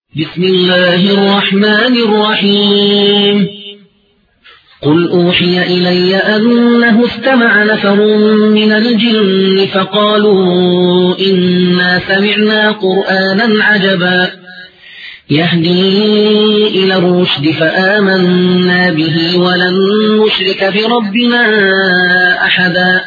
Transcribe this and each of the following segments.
بسم الله الرحمن الرحيم قل أوحي إلي أنه استمع نفر من الجن فقالوا إنا سمعنا قرآنا عجبا يهدي إلى الرشد فآمنا به ولن نشرك بربنا أحدا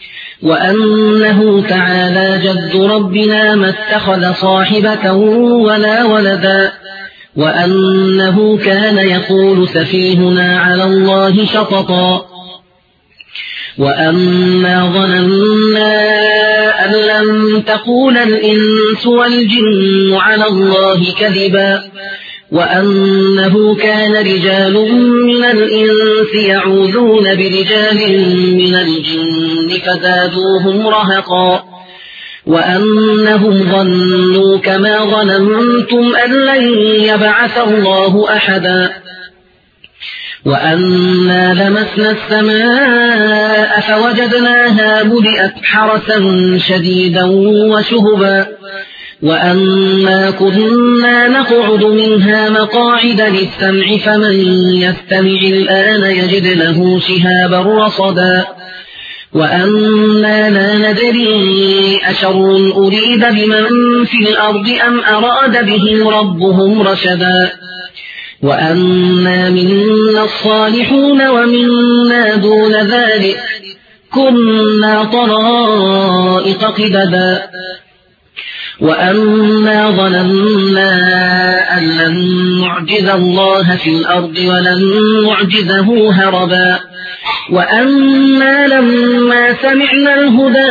وأنه تعالى جد ربنا ما اتخذ صاحبة ولا ولدا وأنه كان يقول سفيهنا على الله شططا وأنا ظننا أن لن تقول الإنس والجن على الله كذبا وأنه كان رجال من الإنس يعوذون برجال من الجن فزادوهم رهقا وأنهم ظنوا كما ظننتم أن لن يبعث الله أحدا وأنا لمسنا السماء فوجدناها ملئت حرسا شديدا وشهبا وأنا كنا نقعد منها مقاعد للسمع فمن يستمع الآن يجد له شهابا رصدا وأنا لا ندري أشر أريد بمن في الأرض أم أراد بهم ربهم رشدا وأنا منا الصالحون ومنا دون ذلك كنا طرائق قددا وأنا ظننا أن لن نعجز الله في الأرض ولن نعجزه هربا وأنا لما سمعنا الهدى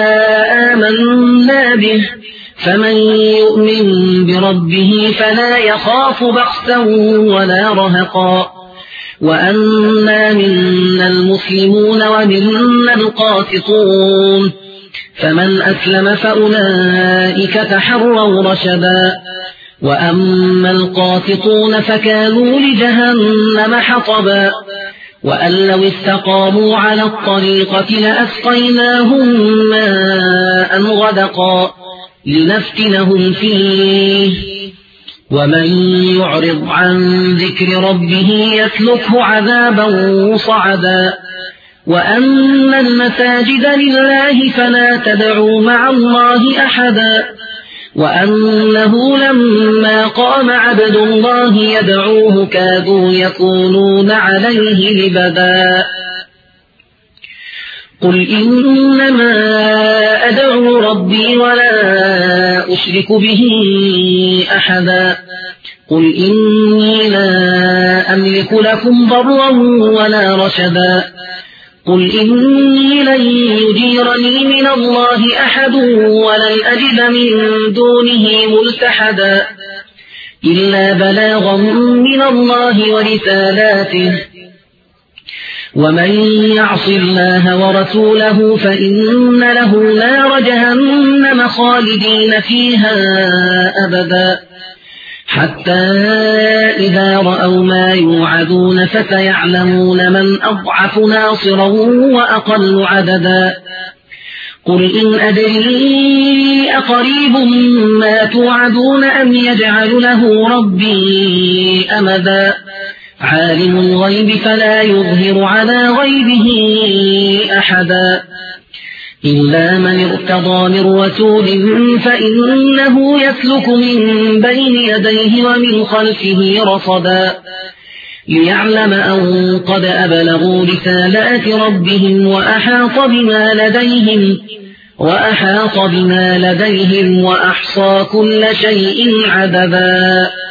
آمنا به فمن يؤمن بربه فلا يخاف بخسا ولا رهقا وأنا منا المسلمون ومنا القاسطون فمن أسلم فأولئك تحروا رشدا وأما القاسطون فكانوا لجهنم حطبا وأن لو استقاموا على الطريقة لأسقيناهم ماء غدقا لنفتنهم فيه ومن يعرض عن ذكر ربه يسلكه عذابا صعدا وأن المساجد لله فلا تدعوا مع الله أحدا وأنه لما قام عبد الله يدعوه كادوا يكونون عليه لبدا قل إنما أدعو ربي ولا أشرك به أحدا قل إني لا أملك لكم ضرا ولا رشدا قل إني لن يجيرني من الله أحد ولن أجد من دونه ملتحدا إلا بلاغا من الله ورسالاته ومن يعص الله ورسوله فإن له نار جهنم خالدين فيها أبدا حتى إذا رأوا ما يوعدون فسيعلمون من أضعف ناصرا وأقل عددا قل إن أدري أقريب ما توعدون أم يجعل له ربي أمدا عالم الغيب فلا يظهر على غيبه أحدا إلا من ارتضى من رسول فإنه يسلك من بين يديه ومن خلفه رصدا ليعلم أن قد أبلغوا رسالات ربهم وأحاط بما لديهم وأحصى كل شيء عددا